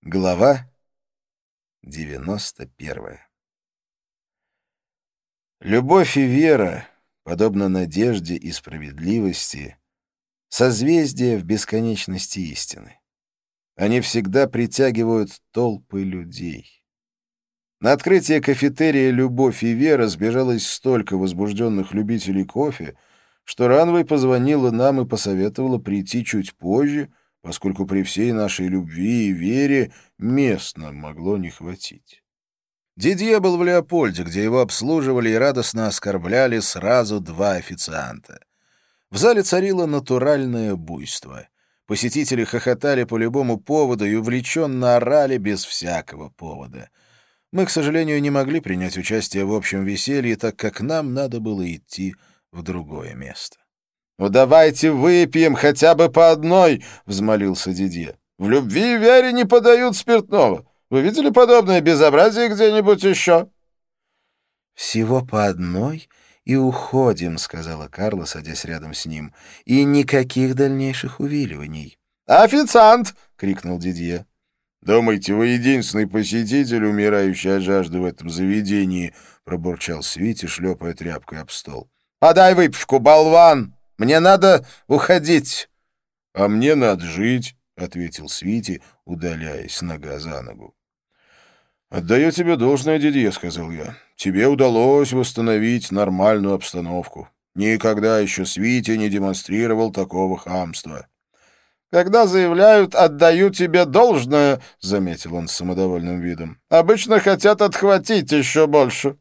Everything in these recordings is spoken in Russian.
Глава 91. Любовь и вера, подобно надежде и справедливости, созвездия в бесконечности истины. Они всегда притягивают толпы людей. На открытие кафетерия «Любовь и вера» сбежалось столько возбужденных любителей кофе, что Ранвей позвонила нам и посоветовала прийти чуть позже, поскольку при всей нашей любви и вере мест нам могло не хватить. Дидье был в Леопольде, где его обслуживали и радостно оскорбляли сразу два официанта. В зале царило натуральное буйство. Посетители хохотали по любому поводу и увлеченно орали без всякого повода. Мы, к сожалению, не могли принять участие в общем веселье, так как нам надо было идти в другое место. «Ну давайте выпьем хотя бы по одной!» — взмолился Дидье. «В любви и вере не подают спиртного. Вы видели подобное безобразие где-нибудь еще?» «Всего по одной и уходим», — сказала Карла, садясь рядом с ним. «И никаких дальнейших увиливаний». «Официант!» — крикнул Дидье. «Думаете, вы единственный посетитель, умирающий от жажды в этом заведении?» — пробурчал Свити, шлепая тряпкой об стол. «Подай выпивку, болван! Мне надо уходить!» «А мне надо жить», — ответил Свити, удаляясь нога за ногу. «Отдаю тебе должное, Дидье», — сказал я. «Тебе удалось восстановить нормальную обстановку. Никогда еще Свити не демонстрировал такого хамства». «Когда заявляют «отдаю тебе должное», — заметил он с самодовольным видом, — «обычно хотят отхватить еще больше».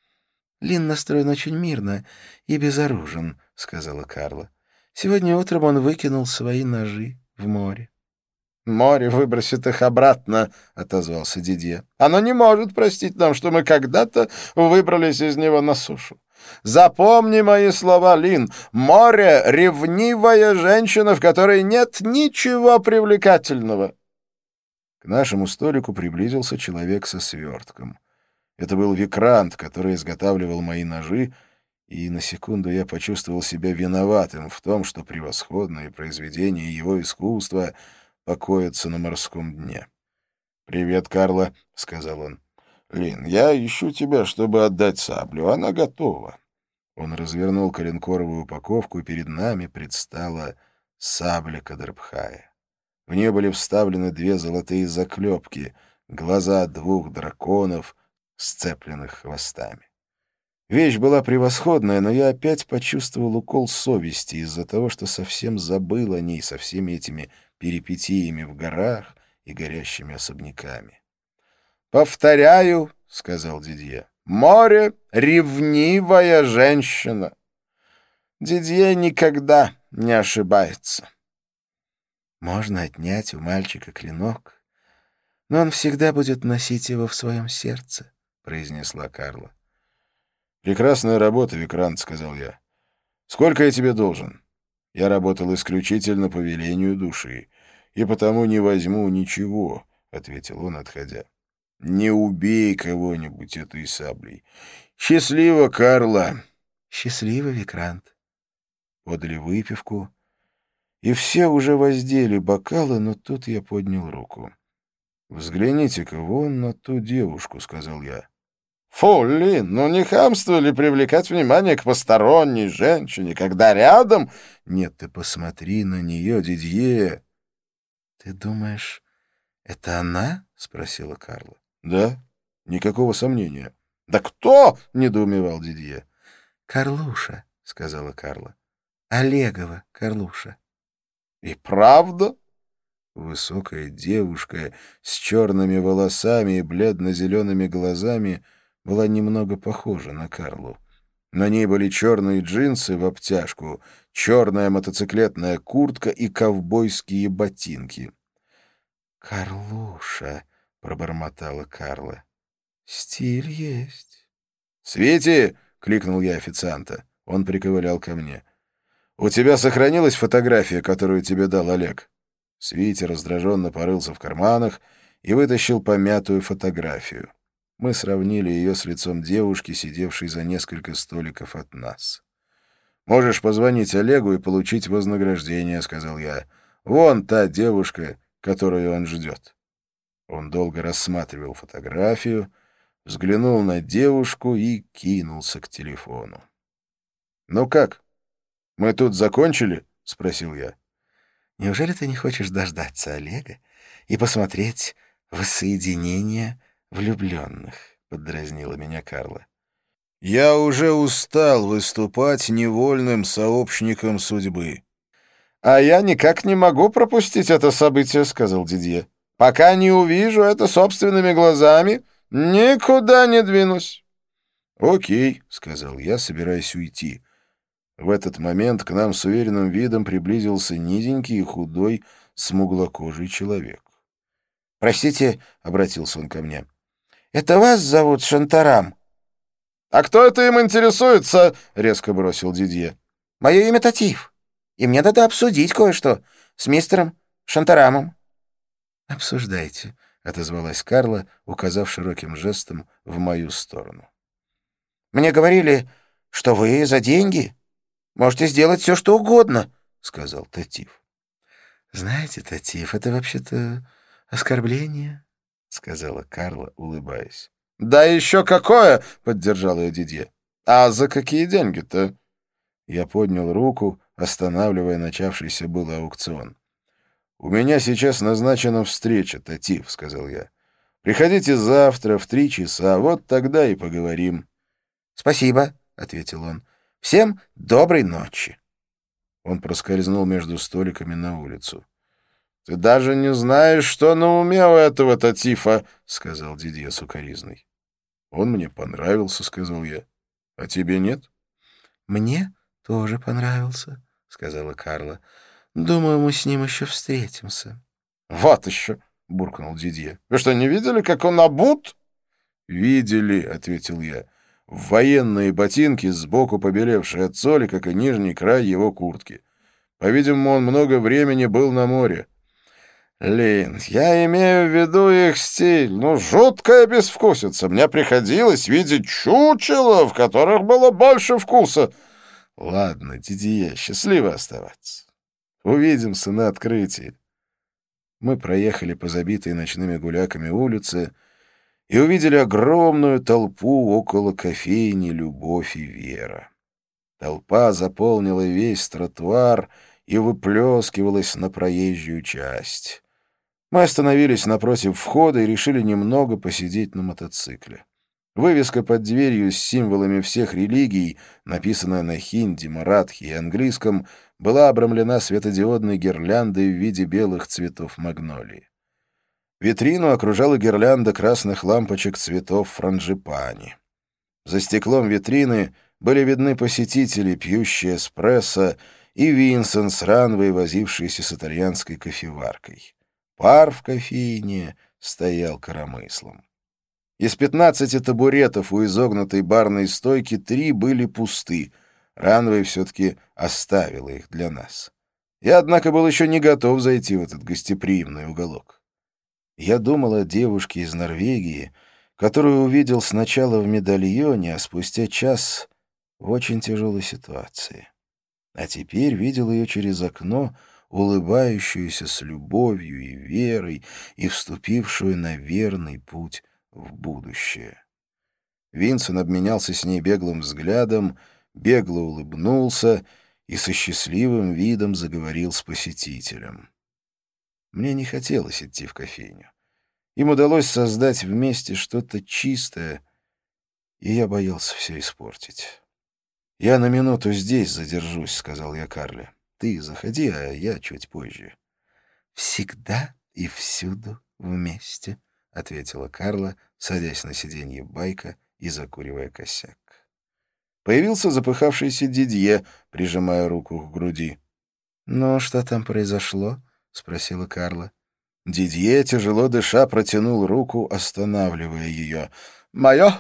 «Лин настроен очень мирно и безоружен», — сказала Карла. «Сегодня утром он выкинул свои ножи в море». «Море выбросит их обратно», — отозвался Дидье. «Оно не может простить нам, что мы когда-то выбрались из него на сушу. Запомни мои слова, Лин. Море — ревнивая женщина, в которой нет ничего привлекательного». К нашему столику приблизился человек со свертком. Это был Викрант, который изготавливал мои ножи, и на секунду я почувствовал себя виноватым в том, что превосходные произведения его искусства покоятся на морском дне. «Привет, Карла», — сказал он. «Лин, я ищу тебя, чтобы отдать саблю. Она готова». Он развернул коленкоровую упаковку, и перед нами предстала сабля Кадрбхая. В нее были вставлены две золотые заклепки, глаза двух драконов, сцепленных хвостами. Вещь была превосходная, но я опять почувствовал укол совести из-за того, что совсем забыл о ней со всеми этими перипетиями в горах и горящими особняками. «Повторяю», — сказал Дидье, — «море — ревнивая женщина». Дидье никогда не ошибается. Можно отнять у мальчика клинок, но он всегда будет носить его в своем сердце, — произнесла Карла. «Прекрасная работа, Викрант», — сказал я. «Сколько я тебе должен?» «Я работал исключительно по велению души, и потому не возьму ничего», — ответил он, отходя. «Не убей кого-нибудь этой саблей. Счастливо, Карла!» «Счастливо, Викрант!» Подали выпивку, и все уже воздели бокалы, но тут я поднял руку. «Взгляните-ка вон на ту девушку», — сказал я. «Фу, Лин, ну не хамство ли привлекать внимание к посторонней женщине, когда рядом...» «Нет, ты посмотри на нее, Дидье!» «Ты думаешь, это она?» — спросила Карла. «Да, никакого сомнения». «Да кто?» — недоумевал Дидье. «Карлуша», — сказала Карла. «Олегова Карлуша». «И правда?» Высокая девушка с черными волосами и бледно-зелеными глазами была немного похожа на Карлу. На ней были черные джинсы в обтяжку, черная мотоциклетная куртка и ковбойские ботинки. «Карлуша», — пробормотала Карла. «Стиль есть». «Свети!» — кликнул я официанта. Он приковылял ко мне. «У тебя сохранилась фотография, которую тебе дал Олег?» Свити раздраженно порылся в карманах и вытащил помятую фотографию. Мы сравнили ее с лицом девушки, сидевшей за несколько столиков от нас. «Можешь позвонить Олегу и получить вознаграждение», — сказал я. «Вон та девушка, которую он ждет». Он долго рассматривал фотографию, взглянул на девушку и кинулся к телефону. «Ну как, мы тут закончили?» — спросил я. «Неужели ты не хочешь дождаться Олега и посмотреть воссоединение влюбленных?» — поддразнила меня Карла. «Я уже устал выступать невольным сообщником судьбы». «А я никак не могу пропустить это событие», — сказал Дидье. «Пока не увижу это собственными глазами, никуда не двинусь». «Окей», — сказал я, собираясь уйти. В этот момент к нам с уверенным видом приблизился низенький и худой, смуглокожий человек. «Простите», — обратился он ко мне, — «это вас зовут Шантарам?» «А кто это им интересуется?» — резко бросил Дидье. «Мое имя Татиф, и мне надо обсудить кое-что с мистером Шантарамом». «Обсуждайте», — отозвалась Карла, указав широким жестом в мою сторону. «Мне говорили, что вы за деньги можете сделать все, что угодно», — сказал Татиф. «Знаете, Татиф, это вообще-то оскорбление», — сказала Карла, улыбаясь. «Да еще какое!» — поддержал ее Дидье. «А за какие деньги-то?» Я поднял руку, останавливая начавшийся был аукцион. «У меня сейчас назначена встреча, Татиф», — сказал я. «Приходите завтра в 3 часа, вот тогда и поговорим». «Спасибо», — ответил он. «Всем доброй ночи». Он проскользнул между столиками на улицу. «Ты даже не знаешь, что на уме у этого Татифа», — сказал Дидье сукоризной. «Он мне понравился», — сказал я. «А тебе нет?» «Мне тоже понравился», — сказала Карла. «Думаю, мы с ним еще встретимся». «Вот еще», — буркнул Дидье. «Вы что, не видели, как он обут?» «Видели», — ответил я. «В военные ботинки, сбоку побелевшие от соли, как и нижний край его куртки. По-видимому, он много времени был на море». «Лин, я имею в виду их стиль. Ну, жуткая безвкусица. Мне приходилось видеть чучела, в которых было больше вкуса». «Ладно, Дидье, счастливо оставаться. Увидимся на открытии». Мы проехали по забитой ночными гуляками улице и увидели огромную толпу около кофейни «Любовь и Вера». Толпа заполнила весь тротуар и выплескивалась на проезжую часть. Мы остановились напротив входа и решили немного посидеть на мотоцикле. Вывеска под дверью с символами всех религий, написанная на хинди, маратхи и английском, была обрамлена светодиодной гирляндой в виде белых цветов магнолии. Витрину окружала гирлянда красных лампочек цветов франджипани. За стеклом витрины были видны посетители, пьющие эспрессо, и Винсент с ранвой, возившийся с итальянской кофеваркой. Пар в кофейне стоял коромыслом. Из 15 табуретов у изогнутой барной стойки 3 были пусты. Ранвей все-таки оставила их для нас. Я, однако, был еще не готов зайти в этот гостеприимный уголок. Я думал о девушке из Норвегии, которую увидел сначала в медальоне, а спустя час в очень тяжелой ситуации. А теперь видел ее через окно, улыбающуюся с любовью и верой и вступившую на верный путь в будущее. Винсент обменялся с ней беглым взглядом, бегло улыбнулся и со счастливым видом заговорил с посетителем. Мне не хотелось идти в кофейню. Им удалось создать вместе что-то чистое, и я боялся все испортить. «Я на минуту здесь задержусь», — сказал я Карле. «Ты заходи, а я чуть позже». «Всегда и всюду вместе», — ответила Карла, садясь на сиденье байка и закуривая косяк. Появился запыхавшийся Дидье, прижимая руку к груди. «Ну, что там произошло?» — спросила Карла. Дидье, тяжело дыша, протянул руку, останавливая ее. «Мое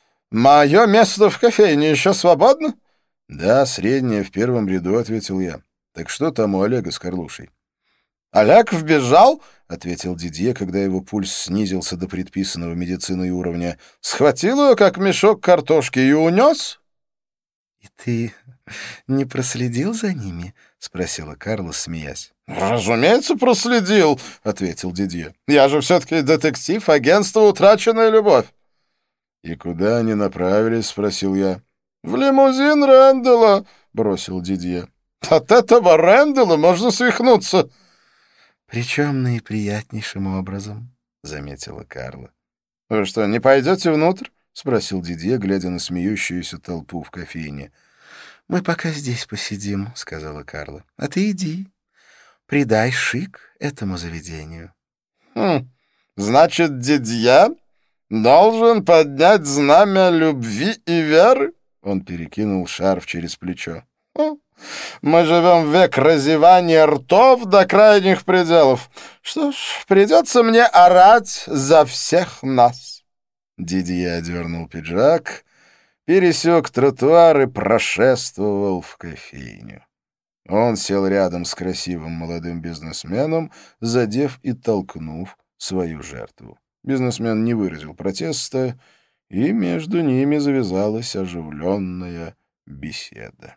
место в кофейне еще свободно?» «Да, среднее, в первом ряду», — ответил я. «Так что там у Олега с Карлушей?» «Олег вбежал», — ответил Дидье, когда его пульс снизился до предписанного медициной уровня. «Схватил ее, как мешок картошки, и унес». И ты не проследил за ними? — спросила Карла, смеясь. «Разумеется, проследил», — ответил Дидье. «Я же все-таки детектив агентства «Утраченная любовь». «И куда они направились?» — спросил я. «В лимузин Рэндалла», — бросил Дидье. «От этого Рэндалла можно свихнуться». «Причем наиприятнейшим образом», — заметила Карла. «Вы что, не пойдете внутрь?» — спросил Дидье, глядя на смеющуюся толпу в кофейне. «Мы пока здесь посидим», — сказала Карла. «А ты иди, придай шик этому заведению». «Хм, значит, Дидье должен поднять знамя любви и веры?» Он перекинул шарф через плечо. «Хм, мы живем в век разевания ртов до крайних пределов. Что ж, придется мне орать за всех нас». Дидье одернул пиджак, пересек тротуар и прошествовал в кофейню. Он сел рядом с красивым молодым бизнесменом, задев и толкнув свою жертву. Бизнесмен не выразил протеста, и между ними завязалась оживленная беседа.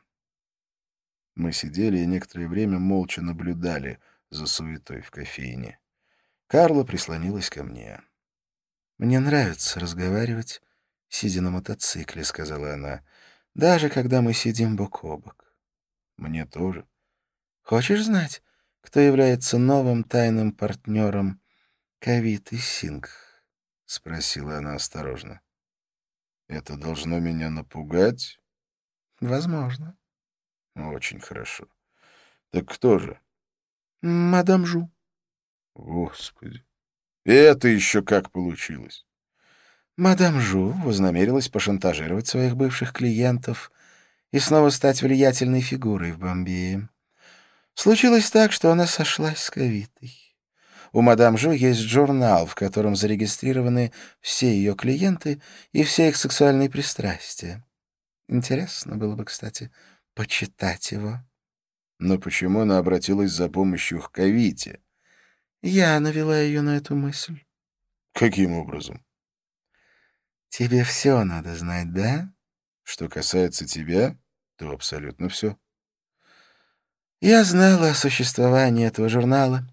Мы сидели и некоторое время молча наблюдали за суетой в кофейне. Карла прислонилась ко мне. «Мне нравится разговаривать, сидя на мотоцикле», — сказала она, — «даже когда мы сидим бок о бок». Мне тоже. «Хочешь знать, кто является новым тайным партнером Кавиты Сингх?» — спросила она осторожно. Это должно меня напугать? «Возможно». Очень хорошо. Так кто же? «Мадам Жу». Господи. И это еще как получилось? Мадам Жу вознамерилась пошантажировать своих бывших клиентов и снова стать влиятельной фигурой в Бомбее. Случилось так, что она сошлась с Кавитой. У мадам Жу есть журнал, в котором зарегистрированы все ее клиенты и все их сексуальные пристрастия. Интересно было бы, кстати, почитать его. Но почему она обратилась за помощью к Кавите? Я навела ее на эту мысль. Каким образом? Тебе все надо знать, да? Что касается тебя, то абсолютно все. Я знала о существовании этого журнала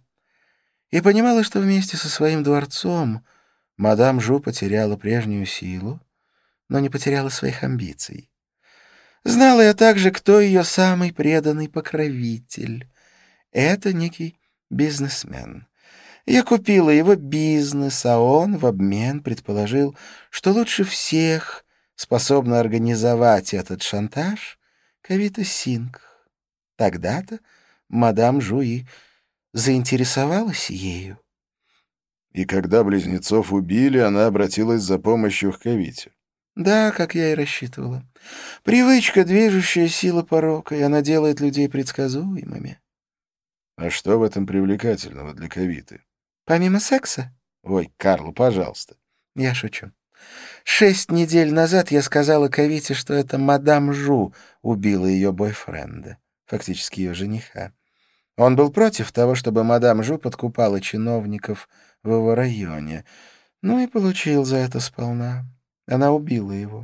и понимала, что вместе со своим дворцом мадам Жу потеряла прежнюю силу, но не потеряла своих амбиций. Знала я также, кто ее самый преданный покровитель. Это некий бизнесмен. Я купила его бизнес, а он в обмен предположил, что лучше всех способна организовать этот шантаж Кавита Сингх. Тогда-то мадам Жуи заинтересовалась ею. И когда близнецов убили, она обратилась за помощью к Кавите. Да, как я и рассчитывала. Привычка — движущая сила порока, и она делает людей предсказуемыми. А что в этом привлекательного для Кавиты? Помимо секса? Ой, Карл, пожалуйста. Я шучу. 6 недель назад я сказала Кавите, что это мадам Жу убила ее бойфренда, фактически ее жениха. Он был против того, чтобы мадам Жу подкупала чиновников в его районе. Ну и получил за это сполна. Она убила его.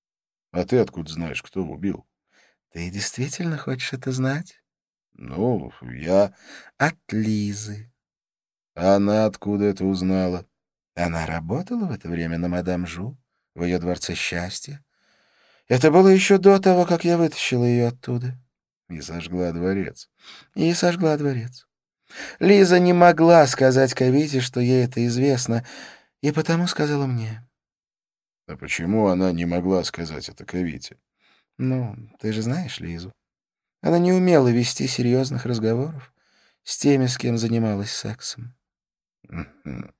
А ты откуда знаешь, кто убил? Ты действительно хочешь это знать? Ну, я... От Лизы. А она откуда это узнала? Она работала в это время на мадам Жу, в ее дворце счастья. Это было еще до того, как я вытащила ее оттуда. И сожгла дворец. И сожгла дворец. Лиза не могла сказать Кавите, что ей это известно, и потому сказала мне. А почему она не могла сказать это Кавите? Ну, ты же знаешь Лизу. Она не умела вести серьезных разговоров с теми, с кем занималась сексом. Мгм.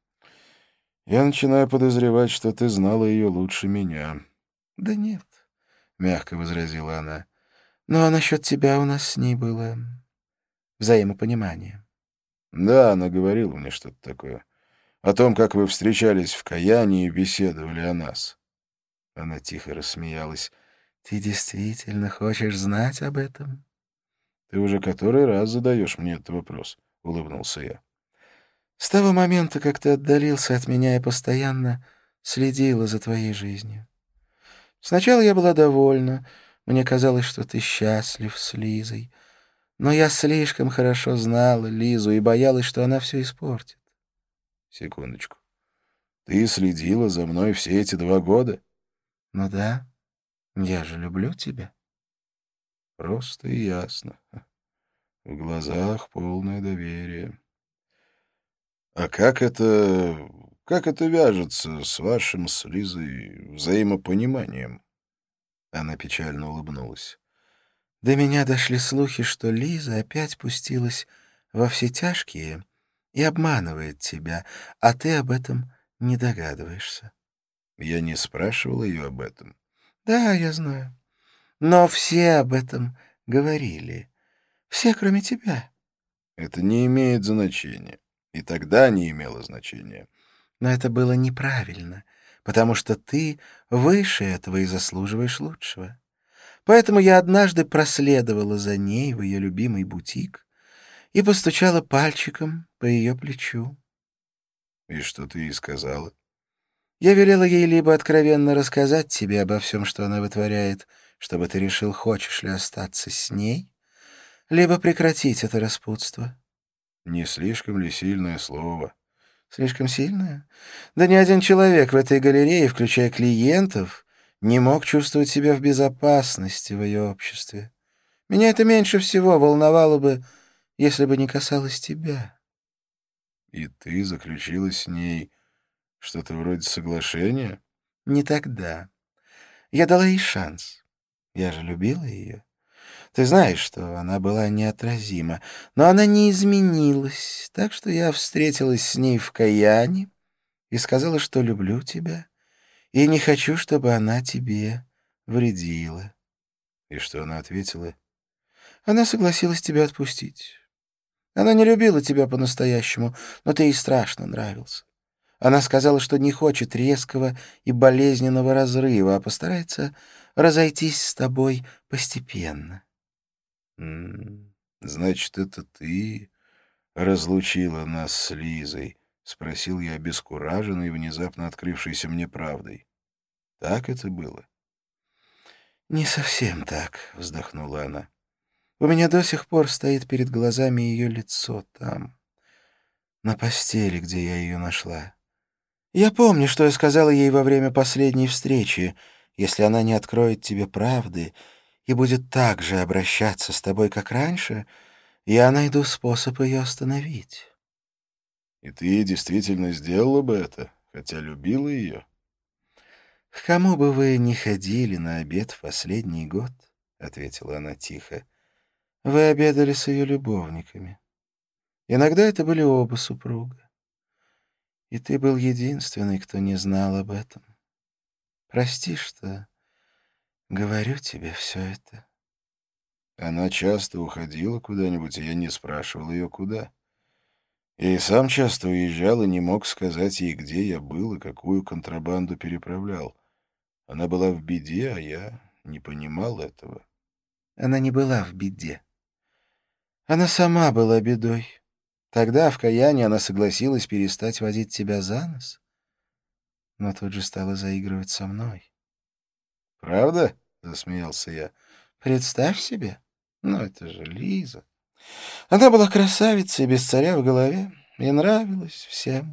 Я начинаю подозревать, что ты знала ее лучше меня. Да нет, мягко возразила она. Но насчет тебя у нас с ней было взаимопонимание. Да, она говорила мне что-то такое. О том, как вы встречались в Каянии и беседовали о нас. Она тихо рассмеялась. Ты действительно хочешь знать об этом? Ты уже который раз задаешь мне этот вопрос, — улыбнулся я. С того момента, как ты отдалился от меня, я постоянно следила за твоей жизнью. Сначала я была довольна, Мне казалось, что ты счастлив с Лизой. Но я слишком хорошо знала Лизу и боялась, что она все испортит. Секундочку. Ты следила за мной все эти 2 года? Ну да, я же люблю тебя. Просто и ясно. В глазах полное доверие. А как это вяжется с вашим с Лизой взаимопониманием? Она печально улыбнулась. До меня дошли слухи, что Лиза опять пустилась во все тяжкие и обманывает тебя, а ты об этом не догадываешься. Я не спрашивал ее об этом. Да, я знаю. Но все об этом говорили. Все, кроме тебя. Это не имеет значения. И тогда не имело значения. Но это было неправильно, потому что ты выше этого и заслуживаешь лучшего. Поэтому я однажды проследовала за ней в ее любимый бутик и постучала пальчиком по ее плечу. И что ты ей сказала? Я велела ей либо откровенно рассказать тебе обо всем, что она вытворяет, чтобы ты решил, хочешь ли остаться с ней, либо прекратить это распутство. Не слишком ли сильное слово? Слишком сильное? Да ни один человек в этой галерее, включая клиентов, не мог чувствовать себя в безопасности в ее обществе. Меня это меньше всего волновало бы, если бы не касалось тебя. И ты заключила с ней что-то вроде соглашения? Не тогда. Я дала ей шанс. Я же любила ее. Ты знаешь, что она была неотразима, но она не изменилась, так что я встретилась с ней в Каяне и сказала, что люблю тебя и не хочу, чтобы она тебе вредила. И что она ответила? Она согласилась тебя отпустить. Она не любила тебя по-настоящему, но ты ей страшно нравился. Она сказала, что не хочет резкого и болезненного разрыва, а постарается разойтись с тобой постепенно. Значит, это ты разлучила нас с Лизой? — спросил я, обескураженный внезапно открывшейся мне правдой. Так это было? «Не совсем так», — вздохнула она. «У меня до сих пор стоит перед глазами ее лицо там, на постели, где я ее нашла. Я помню, что я сказала ей во время последней встречи. Если она не откроет тебе правды и будет так же обращаться с тобой, как раньше, я найду способ ее остановить». И ты действительно сделала бы это, хотя любила ее? «К кому бы вы ни ходили на обед в последний год, — ответила она тихо, — вы обедали с ее любовниками. Иногда это были оба супруга. И ты был единственный, кто не знал об этом. Прости, что говорю тебе все это». Она часто уходила куда-нибудь, и я не спрашивал ее, куда. Я и сам часто уезжал и не мог сказать ей, где я был и какую контрабанду переправлял. Она была в беде, а я не понимал этого. Она не была в беде. Она сама была бедой. Тогда в каянии она согласилась перестать водить тебя за нос, но тут же стала заигрывать со мной. «Правда?» — засмеялся я. Представь себе. Ну, это же Лиза. Она была красавицей, без царя в голове, и нравилась всем,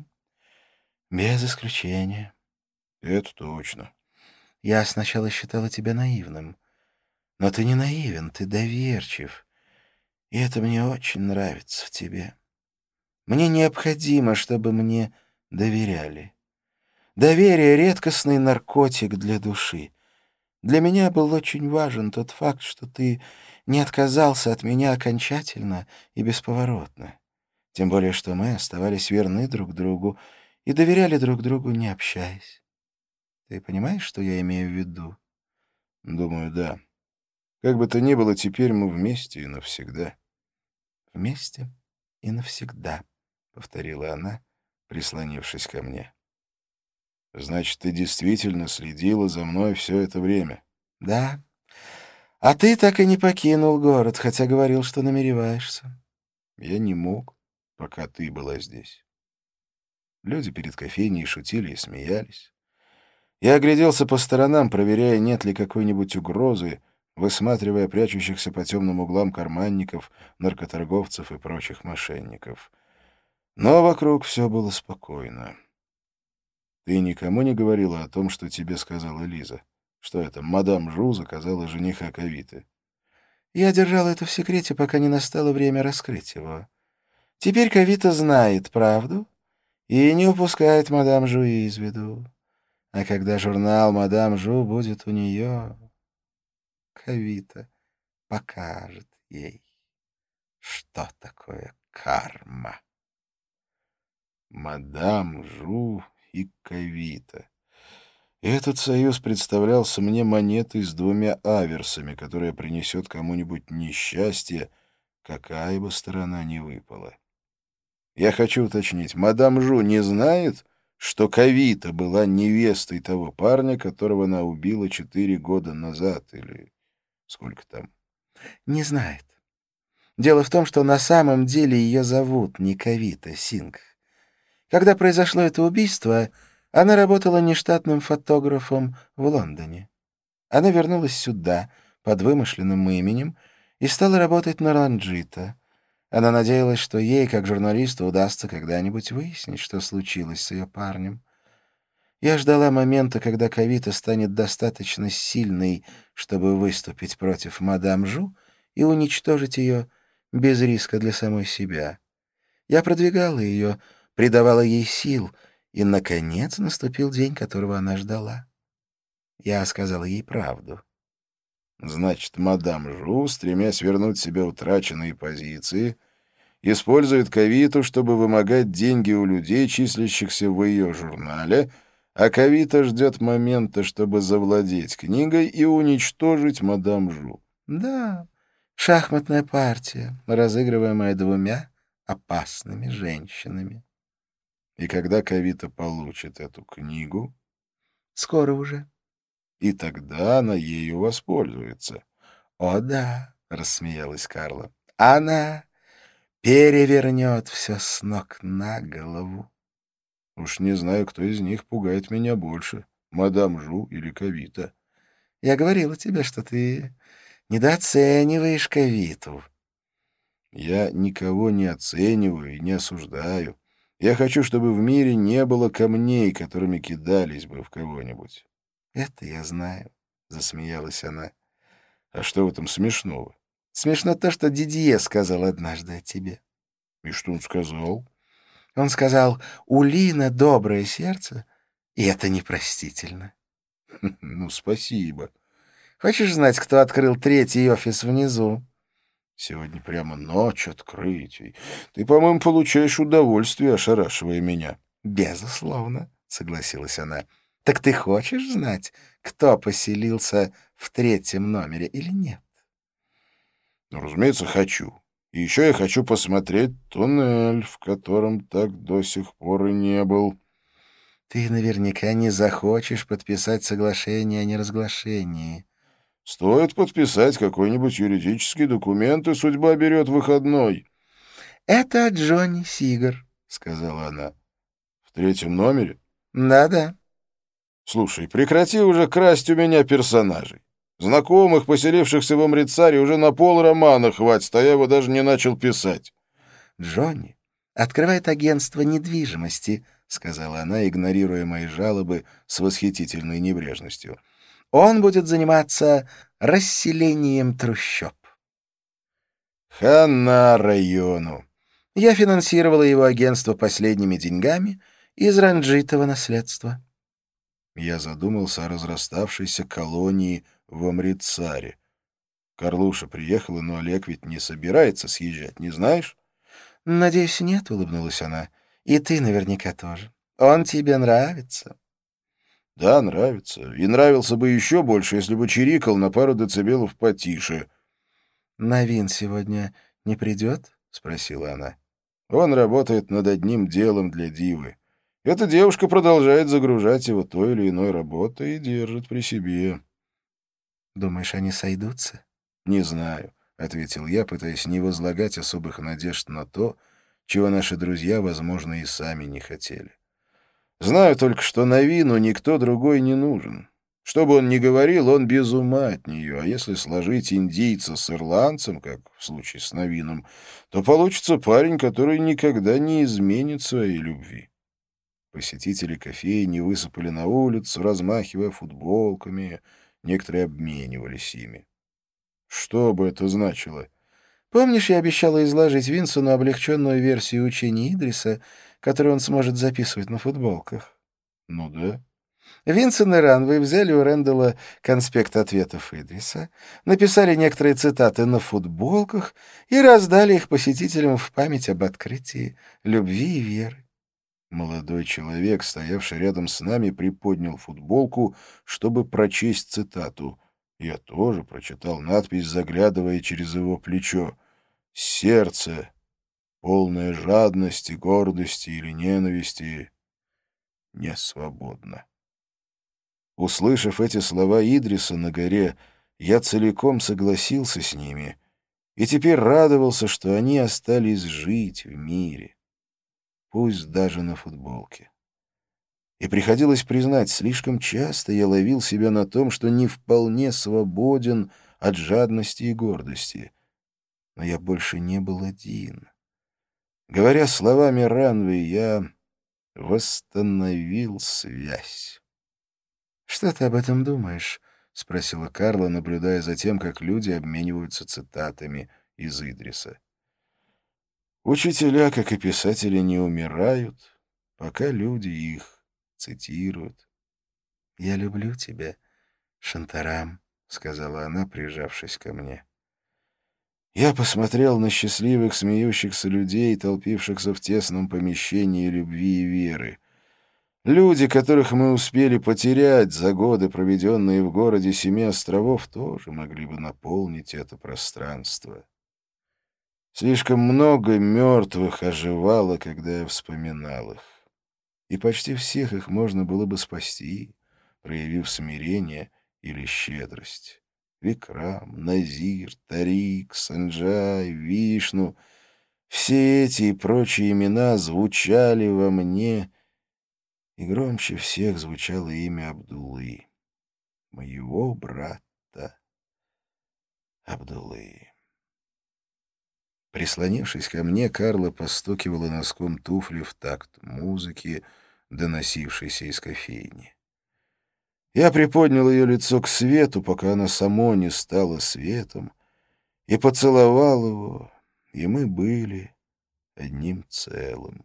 без исключения. «Это точно». Я сначала считала тебя наивным, но ты не наивен, ты доверчив, и это мне очень нравится в тебе. Мне необходимо, чтобы мне доверяли. Доверие — редкостный наркотик для души. Для меня был очень важен тот факт, что ты не отказался от меня окончательно и бесповоротно. Тем более, что мы оставались верны друг другу и доверяли друг другу, не общаясь. Ты понимаешь, что я имею в виду? Думаю, да. Как бы то ни было, теперь мы вместе и навсегда. Вместе и навсегда, — повторила она, прислонившись ко мне. Значит, ты действительно следила за мной все это время? Да. А ты так и не покинул город, хотя говорил, что намереваешься. Я не мог, пока ты была здесь. Люди перед кофейней шутили и смеялись. Я огляделся по сторонам, проверяя, нет ли какой-нибудь угрозы, высматривая прячущихся по темным углам карманников, наркоторговцев и прочих мошенников. Но вокруг все было спокойно. Ты никому не говорила о том, что тебе сказала Лиза? Что это, мадам Жу заказала жениха Кавиты? Я держала это в секрете, пока не настало время раскрыть его. Теперь Кавита знает правду и не упускает мадам Жу из виду. А когда журнал мадам Жу будет у нее, Кавита покажет ей, что такое карма. Мадам Жу и Кавита. Этот союз представлялся мне монетой с двумя аверсами, которая принесет кому-нибудь несчастье, какая бы сторона ни выпала. Я хочу уточнить, мадам Жу не знает, что Кавита была невестой того парня, которого она убила 4 года назад, или сколько там? Не знает. Дело в том, что на самом деле ее зовут не Кавита Сингх. Когда произошло это убийство, она работала нештатным фотографом в Лондоне. Она вернулась сюда под вымышленным именем и стала работать на Ранджита. Она надеялась, что ей, как журналисту, удастся когда-нибудь выяснить, что случилось с ее парнем. Я ждала момента, когда Кавита станет достаточно сильной, чтобы выступить против мадам Жу и уничтожить ее без риска для самой себя. Я продвигала ее, придавала ей сил, и, наконец, наступил день, которого она ждала. Я сказала ей правду. Значит, мадам Жу, стремясь вернуть себе утраченные позиции, использует Кавиту, чтобы вымогать деньги у людей, числящихся в ее журнале, а Кавита ждет момента, чтобы завладеть книгой и уничтожить мадам Жу. Да, шахматная партия, разыгрываемая двумя опасными женщинами. И когда Кавита получит эту книгу, Скоро уже. и тогда она ею воспользуется. О да, рассмеялась Карла. Она перевернет все с ног на голову. Уж не знаю, кто из них пугает меня больше, мадам Жу или Кавита. Я говорила тебе, что ты недооцениваешь Кавиту. Я никого не оцениваю и не осуждаю. Я хочу, чтобы в мире не было камней, которыми кидались бы в кого-нибудь. — Это я знаю, — засмеялась она. — А что в этом смешного? — Смешно то, что Дидье сказал однажды о тебе. — И что он сказал? — Он сказал, у Лина доброе сердце, и это непростительно. — Ну, спасибо. — Хочешь знать, кто открыл 3-й офис внизу? — Сегодня прямо ночь открытий. Ты, по-моему, получаешь удовольствие, ошарашивая меня. — Безусловно, — согласилась она. — Так ты хочешь знать, кто поселился в 3-м номере или нет? — Ну, разумеется, хочу. И еще я хочу посмотреть туннель, в котором так до сих пор и не был. — Ты наверняка не захочешь подписать соглашение о неразглашении. — Стоит подписать какой-нибудь юридический документ, и судьба берет выходной. — Это Джонни Сигар, — сказала она. — В 3-м номере? — Да-да. — Слушай, прекрати уже красть у меня персонажей. Знакомых, поселившихся в Амрицаре, уже на полромана хватит, а я его даже не начал писать. — Джонни открывает агентство недвижимости, — сказала она, игнорируя мои жалобы с восхитительной небрежностью. — Он будет заниматься расселением трущоб. Хана району. Я финансировала его агентство последними деньгами из ранжитого наследства. Я задумался о разраставшейся колонии в Амрицаре. Карлуша приехала, но Олег ведь не собирается съезжать, не знаешь? — Надеюсь, нет, — улыбнулась она. — И ты наверняка тоже. Он тебе нравится. — Да, нравится. И нравился бы еще больше, если бы чирикал на пару децибелов потише. — Новин сегодня не придет? — спросила она. — Он работает над одним делом для Дивы. Эта девушка продолжает загружать его той или иной работой и держит при себе. — Думаешь, они сойдутся? — Не знаю, — ответил я, пытаясь не возлагать особых надежд на то, чего наши друзья, возможно, и сами не хотели. Знаю только, что Новину никто другой не нужен, Что бы он ни говорил, он без ума от нее, а если сложить индийца с ирландцем, как в случае с Новином, то получится парень, который никогда не изменит своей любви. Посетители кофейни высыпали на улицу, размахивая футболками, некоторые обменивались ими. Что бы это значило? Помнишь, я обещала изложить Винсону облегченную версию учения Идриса, которую он сможет записывать на футболках? Ну да. Винсон и Ранвей взяли у Рэндалла конспект ответов Идриса, написали некоторые цитаты на футболках и раздали их посетителям в память об открытии любви и веры. Молодой человек, стоявший рядом с нами, приподнял футболку, чтобы прочесть цитату. Я тоже прочитал надпись, заглядывая через его плечо. «Сердце, полное жадности, гордости или ненависти, не свободно». Услышав эти слова Идриса на горе, я целиком согласился с ними и теперь радовался, что они остались жить в мире, пусть даже на футболке. И приходилось признать, слишком часто я ловил себя на том, что не вполне свободен от жадности и гордости. Но я больше не был один. Говоря словами Ранвей, я восстановил связь. «Что ты об этом думаешь?» — спросила Карла, наблюдая за тем, как люди обмениваются цитатами из Идриса. Учителя, как и писатели, не умирают, пока люди их цитируют. «Я люблю тебя, Шантарам», — сказала она, прижавшись ко мне. Я посмотрел на счастливых, смеющихся людей, толпившихся в тесном помещении любви и веры. Люди, которых мы успели потерять за годы, проведенные в городе Семи островов, тоже могли бы наполнить это пространство. Слишком много мертвых оживало, когда я вспоминал их. И почти всех их можно было бы спасти, проявив смирение или щедрость. Викрам, Назир, Тарик, Санджай, Вишну — все эти и прочие имена звучали во мне, и громче всех звучало имя Абдуллы, моего брата Абдуллы. Прислонившись ко мне, Карла постукивала носком туфли в такт музыки, доносившейся из кофейни. Я приподнял ее лицо к свету, пока оно само не стало светом, и поцеловал его, и мы были одним целым.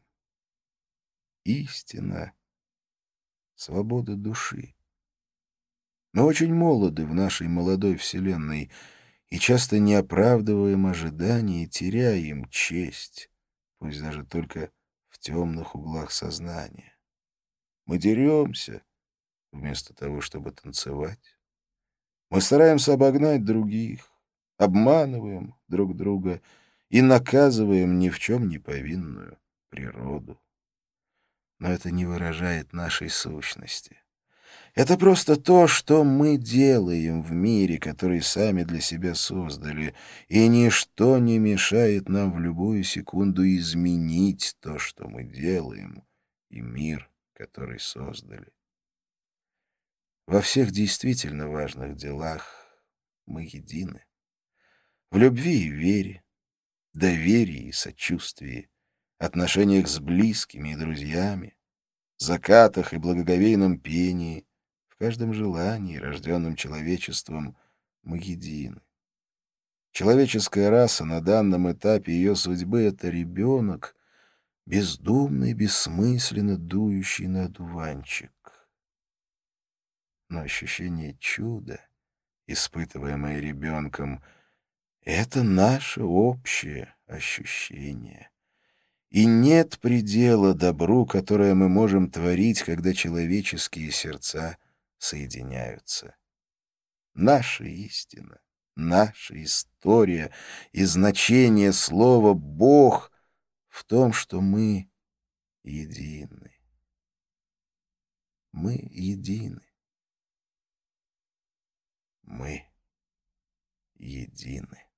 Истина, свобода души. Мы очень молоды в нашей молодой вселенной и часто не оправдываем ожиданий и теряем честь, пусть даже только в темных углах сознания. Мы деремся вместо того, чтобы танцевать. Мы стараемся обогнать других, обманываем друг друга и наказываем ни в чем не повинную природу. Но это не выражает нашей сущности. Это просто то, что мы делаем в мире, который сами для себя создали, и ничто не мешает нам в любую секунду изменить то, что мы делаем, и мир, который создали. Во всех действительно важных делах мы едины. В любви и вере, доверии и сочувствии, отношениях с близкими и друзьями, закатах и благоговейном пении, в каждом желании, рожденном человечеством, мы едины. Человеческая раса на данном этапе ее судьбы — это ребенок, бездумный, бессмысленно дующий на одуванчик. Но ощущение чуда, испытываемое ребенком, — это наше общее ощущение. И нет предела добру, которое мы можем творить, когда человеческие сердца соединяются. Наша истина, наша история и значение слова «Бог» в том, что мы едины. Мы едины. Мы едины.